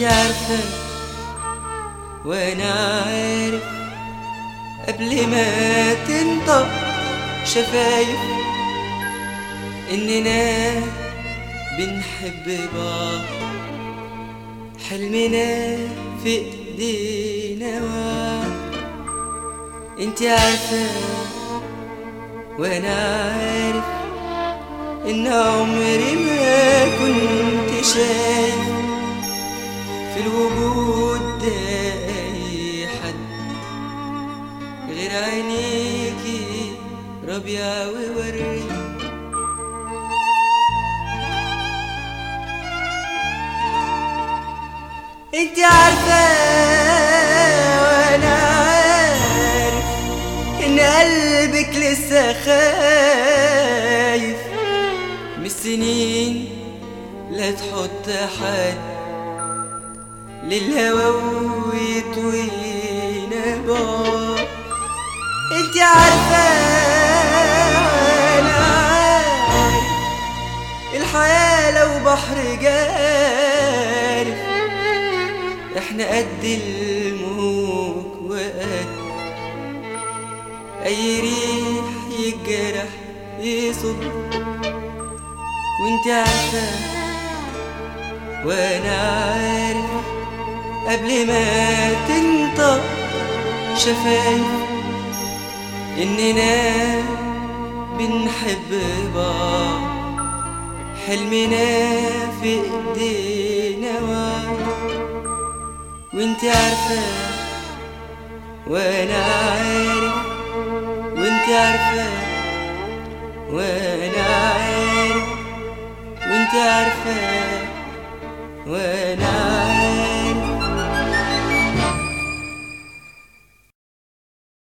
عارفة وانا عارف قبل ما تنطق شفايف اننا بنحب بعض، حلمنا في ايدينا وعد. انت عارفة وانا عارف ان عمري ما كنت شايف في الوجود ده اي حد غير عينيكي ربيع وورد. انت عارفة وانا عارف ان قلبك لسه خايف من السنين لا تحط حد للهوى ويطوينا بعض. انت عارفة وانا عارف الحياة لو بحر جارف احنا قد الموج وقد اي ريح يجرح يصد. وانت عارفة وانا عارف قبل ما تنطق شفايف اننا بنحب بعض، حلمنا في ايدينا وعد. وانت عارفة وانا عارف، وانت عارفة وانا عارف، وانت عارفة وانا عارف.